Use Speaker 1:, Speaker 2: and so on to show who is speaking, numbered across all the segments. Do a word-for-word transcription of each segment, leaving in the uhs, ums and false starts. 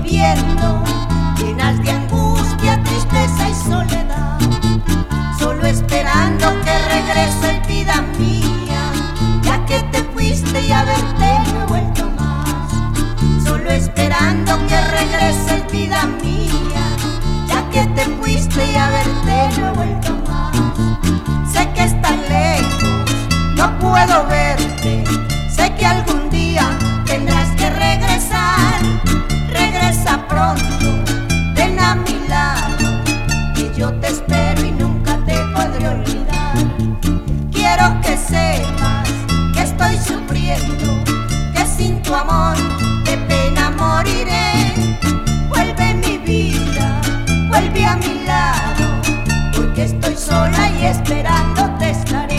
Speaker 1: viviendo, llenas de angustia, tristeza y soledad, solo esperando que regreses, vida mía, ya que te fuiste y a verte no he vuelto más. Solo esperando que regreses, vida mía, ya que te fuiste y a verte no he vuelto más. Sé que estás lejos, no puedo verte, sé que algún día tendrás que regresar. Regresa pronto, ven a mi lado, que yo te espero y nunca te podré olvidar. Quiero que sepas que estoy sufriendo, que sin tu amor de pena moriré. Vuelve mi vida, vuelve a mi lado, porque estoy sola y esperándote estaré.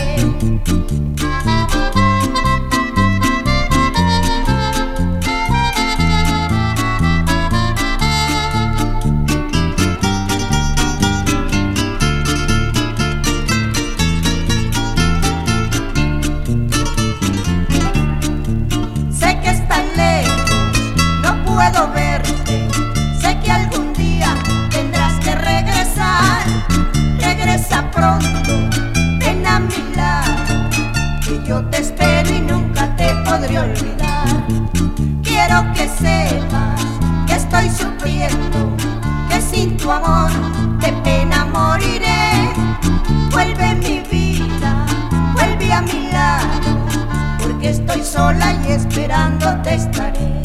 Speaker 1: Puedo verte, sé que algún día tendrás que regresar. Regresa pronto, ven a mi lado, que yo te espero y nunca te podré olvidar. Quiero que sepas que estoy sufriendo, que sin tu amor de pena moriré. Vuelve mi vida, vuelve a mi lado, porque estoy sola y esperándote estaré.